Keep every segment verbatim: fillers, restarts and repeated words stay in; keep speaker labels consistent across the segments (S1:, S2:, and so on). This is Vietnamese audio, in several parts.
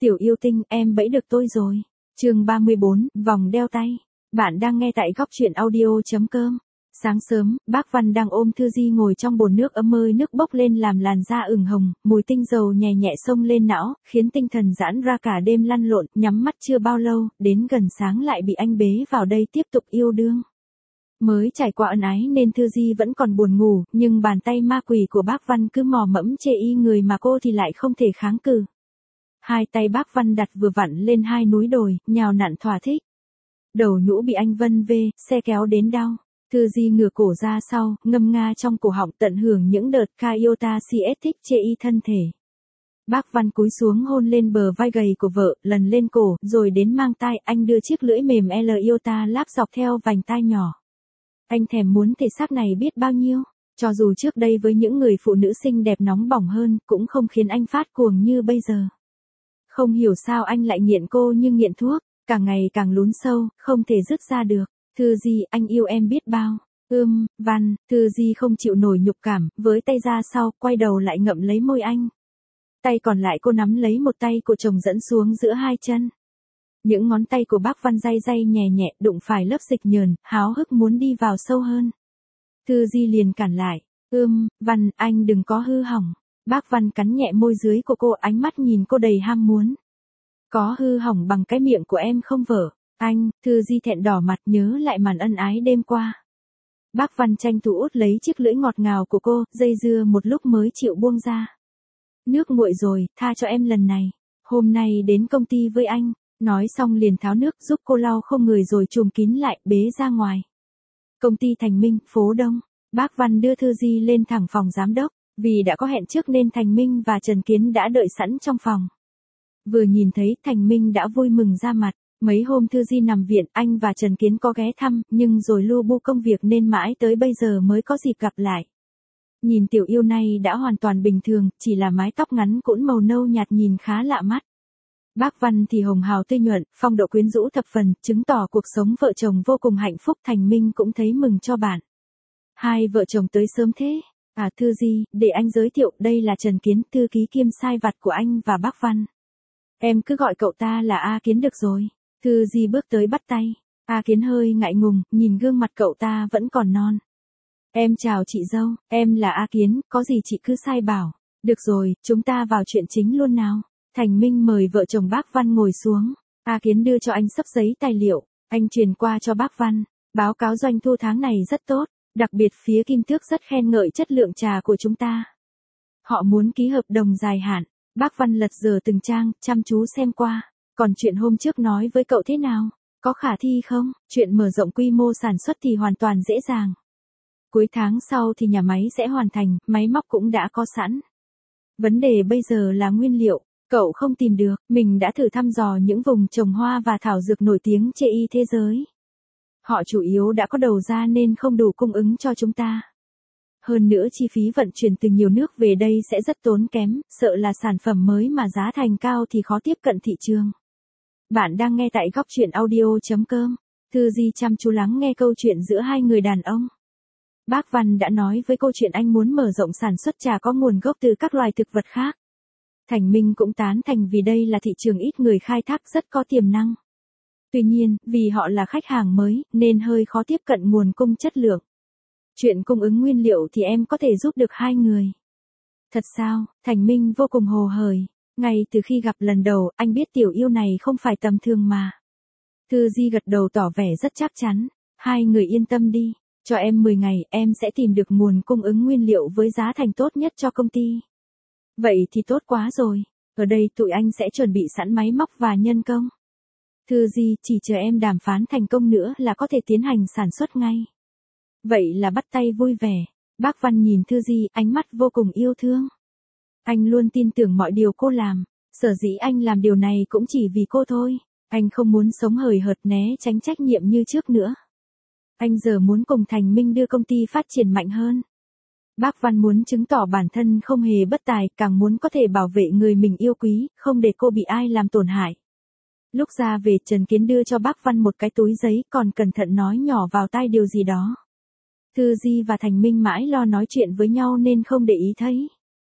S1: Tiểu yêu tinh, em bẫy được tôi rồi. Chương ba mươi bốn, vòng đeo tay. Bạn đang nghe tại góc truyện audio.com. Sáng sớm, bác Văn đang ôm Thư Di ngồi trong bồn nước ấm ơi, nước bốc lên làm làn da ửng hồng, mùi tinh dầu nhẹ nhẹ xông lên não, khiến tinh thần giãn ra cả đêm lăn lộn, nhắm mắt chưa bao lâu, đến gần sáng lại bị anh bế vào đây tiếp tục yêu đương. Mới trải qua ân ái nên Thư Di vẫn còn buồn ngủ, nhưng bàn tay ma quỷ của bác Văn cứ mò mẫm chê y người mà cô thì lại không thể kháng cự. Hai tay bác Văn đặt vừa vặn lên hai núi đồi, nhào nặn thỏa thích. Đầu nhũ bị anh vân vê, xe kéo đến đau. Thư Di ngửa cổ ra sau, ngâm nga trong cổ họng tận hưởng những đợt Kaiota siết thích chê y thân thể. Bác Văn cúi xuống hôn lên bờ vai gầy của vợ, lần lên cổ, rồi đến mang tai, anh đưa chiếc lưỡi mềm L Iota láp dọc theo vành tai nhỏ. Anh thèm muốn thể xác này biết bao nhiêu, cho dù trước đây với những người phụ nữ xinh đẹp nóng bỏng hơn, cũng không khiến anh phát cuồng như bây giờ. Không hiểu sao anh lại nghiện cô như nghiện thuốc, càng ngày càng lún sâu, không thể dứt ra được. Thư Di, anh yêu em biết bao. Ưm, Văn, Thư Di không chịu nổi nhục cảm, với tay ra sau, quay đầu lại ngậm lấy môi anh. Tay còn lại cô nắm lấy một tay của chồng dẫn xuống giữa hai chân. Những ngón tay của bác Văn day day nhẹ nhẹ, đụng phải lớp dịch nhờn, háo hức muốn đi vào sâu hơn. Thư Di liền cản lại. Ưm, Văn, anh đừng có hư hỏng. Bác Văn cắn nhẹ môi dưới của cô, ánh mắt nhìn cô đầy ham muốn. Có hư hỏng bằng cái miệng của em không vợ? Anh, Thư Di thẹn đỏ mặt nhớ lại màn ân ái đêm qua. Bác Văn tranh thủ út lấy chiếc lưỡi ngọt ngào của cô, dây dưa một lúc mới chịu buông ra. Nước nguội rồi, tha cho em lần này. Hôm nay đến công ty với anh. Nói xong liền tháo nước giúp cô lau không người rồi chùm kín lại, bế ra ngoài. Công ty Thành Minh, phố Đông. Bác Văn đưa Thư Di lên thẳng phòng giám đốc. Vì đã có hẹn trước nên Thành Minh và Trần Kiến đã đợi sẵn trong phòng. Vừa nhìn thấy Thành Minh đã vui mừng ra mặt. Mấy hôm Thư Di nằm viện, anh và Trần Kiến có ghé thăm, nhưng rồi lu bu công việc nên mãi tới bây giờ mới có dịp gặp lại. Nhìn tiểu yêu này đã hoàn toàn bình thường, chỉ là mái tóc ngắn cũn màu nâu nhạt nhìn khá lạ mắt. Bác Văn thì hồng hào tươi nhuận, phong độ quyến rũ thập phần, chứng tỏ cuộc sống vợ chồng vô cùng hạnh phúc. Thành Minh cũng thấy mừng cho bạn. Hai vợ chồng tới sớm thế. À Thư Di, để anh giới thiệu, đây là Trần Kiến, thư ký kiêm sai vặt của anh và bác Văn. Em cứ gọi cậu ta là A Kiến được rồi. Thư Di bước tới bắt tay. A Kiến hơi ngại ngùng, nhìn gương mặt cậu ta vẫn còn non. Em chào chị dâu, em là A Kiến, có gì chị cứ sai bảo. Được rồi, chúng ta vào chuyện chính luôn nào. Thành Minh mời vợ chồng bác Văn ngồi xuống. A Kiến đưa cho anh xấp giấy tài liệu, anh truyền qua cho bác Văn. Báo cáo doanh thu tháng này rất tốt, đặc biệt phía Kim Tước rất khen ngợi chất lượng trà của chúng ta. Họ muốn ký hợp đồng dài hạn. Bác Văn lật dở từng trang, chăm chú xem qua. Còn chuyện hôm trước nói với cậu thế nào? Có khả thi không? Chuyện mở rộng quy mô sản xuất thì hoàn toàn dễ dàng. Cuối tháng sau thì nhà máy sẽ hoàn thành, máy móc cũng đã có sẵn. Vấn đề bây giờ là nguyên liệu. Cậu không tìm được, mình đã thử thăm dò những vùng trồng hoa và thảo dược nổi tiếng trên y thế giới. Họ chủ yếu đã có đầu ra nên không đủ cung ứng cho chúng ta. Hơn nữa chi phí vận chuyển từ nhiều nước về đây sẽ rất tốn kém, sợ là sản phẩm mới mà giá thành cao thì khó tiếp cận thị trường. Bạn đang nghe tại góc truyện audio.com. Thư Di chăm chú lắng nghe câu chuyện giữa hai người đàn ông. Bác Văn đã nói với cô chuyện anh muốn mở rộng sản xuất trà có nguồn gốc từ các loài thực vật khác. Thành Minh cũng tán thành vì đây là thị trường ít người khai thác rất có tiềm năng. Tuy nhiên, vì họ là khách hàng mới, nên hơi khó tiếp cận nguồn cung chất lượng. Chuyện cung ứng nguyên liệu thì em có thể giúp được hai người. Thật sao? Thành Minh vô cùng hồ hởi. Ngay từ khi gặp lần đầu, anh biết tiểu yêu này không phải tầm thường mà. Thư Di gật đầu tỏ vẻ rất chắc chắn. Hai người yên tâm đi. Cho em mười ngày, em sẽ tìm được nguồn cung ứng nguyên liệu với giá thành tốt nhất cho công ty. Vậy thì tốt quá rồi. Ở đây tụi anh sẽ chuẩn bị sẵn máy móc và nhân công. Thư Di, chỉ chờ em đàm phán thành công nữa là có thể tiến hành sản xuất ngay. Vậy là bắt tay vui vẻ. Bác Văn nhìn Thư Di, ánh mắt vô cùng yêu thương. Anh luôn tin tưởng mọi điều cô làm. Sở dĩ anh làm điều này cũng chỉ vì cô thôi. Anh không muốn sống hời hợt né tránh trách nhiệm như trước nữa. Anh giờ muốn cùng Thành Minh đưa công ty phát triển mạnh hơn. Bác Văn muốn chứng tỏ bản thân không hề bất tài, càng muốn có thể bảo vệ người mình yêu quý, không để cô bị ai làm tổn hại. Lúc ra về, Trần Kiến đưa cho bác Văn một cái túi giấy, còn cẩn thận nói nhỏ vào tai điều gì đó. Thư Di và Thành Minh mãi lo nói chuyện với nhau nên không để ý thấy.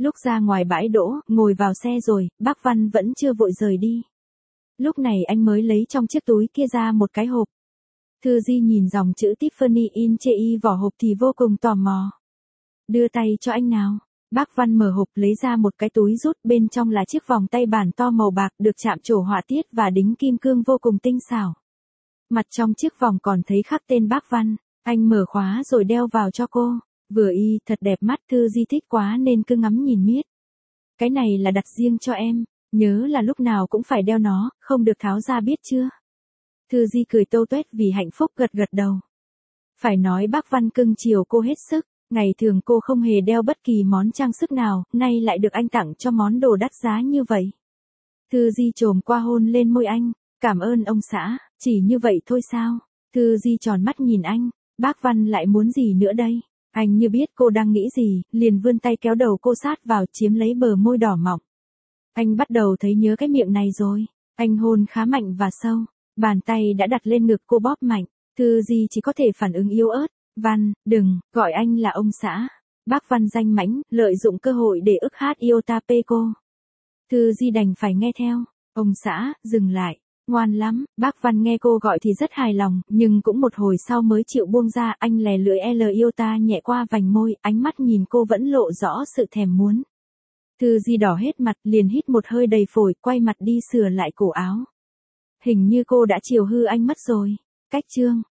S1: Lúc ra ngoài bãi đỗ, ngồi vào xe rồi, bác Văn vẫn chưa vội rời đi. Lúc này anh mới lấy trong chiếc túi kia ra một cái hộp. Thư Di nhìn dòng chữ Tiffany in chê y vỏ hộp thì vô cùng tò mò. Đưa tay cho anh nào. Bác Văn mở hộp lấy ra một cái túi rút, bên trong là chiếc vòng tay bản to màu bạc được chạm trổ họa tiết và đính kim cương vô cùng tinh xảo. Mặt trong chiếc vòng còn thấy khắc tên bác Văn. Anh mở khóa rồi đeo vào cho cô. Vừa y, thật đẹp mắt. Thư Di thích quá nên cứ ngắm nhìn miết. Cái này là đặt riêng cho em, nhớ là lúc nào cũng phải đeo nó, không được tháo ra biết chưa? Thư Di cười tô tuét vì hạnh phúc gật gật đầu. Phải nói bác Văn cưng chiều cô hết sức, ngày thường cô không hề đeo bất kỳ món trang sức nào, nay lại được anh tặng cho món đồ đắt giá như vậy. Thư Di chồm qua hôn lên môi anh, cảm ơn ông xã, chỉ như vậy thôi sao? Thư Di tròn mắt nhìn anh, bác Văn lại muốn gì nữa đây? Anh như biết cô đang nghĩ gì, liền vươn tay kéo đầu cô sát vào chiếm lấy bờ môi đỏ mọng. Anh bắt đầu thấy nhớ cái miệng này rồi. Anh hôn khá mạnh và sâu. Bàn tay đã đặt lên ngực cô bóp mạnh. Thư Di chỉ có thể phản ứng yếu ớt. Văn, đừng, gọi anh là ông xã. Bác Văn danh mãnh, lợi dụng cơ hội để ức hát Iota P cô. Thư Di đành phải nghe theo. Ông xã, dừng lại. Ngoan lắm, bác Văn nghe cô gọi thì rất hài lòng, nhưng cũng một hồi sau mới chịu buông ra. Anh lè lưỡi L Iota nhẹ qua vành môi, ánh mắt nhìn cô vẫn lộ rõ sự thèm muốn. Thư Di đỏ hết mặt, liền hít một hơi đầy phổi, quay mặt đi sửa lại cổ áo. Hình như cô đã chiều hư anh mất rồi. Cách chương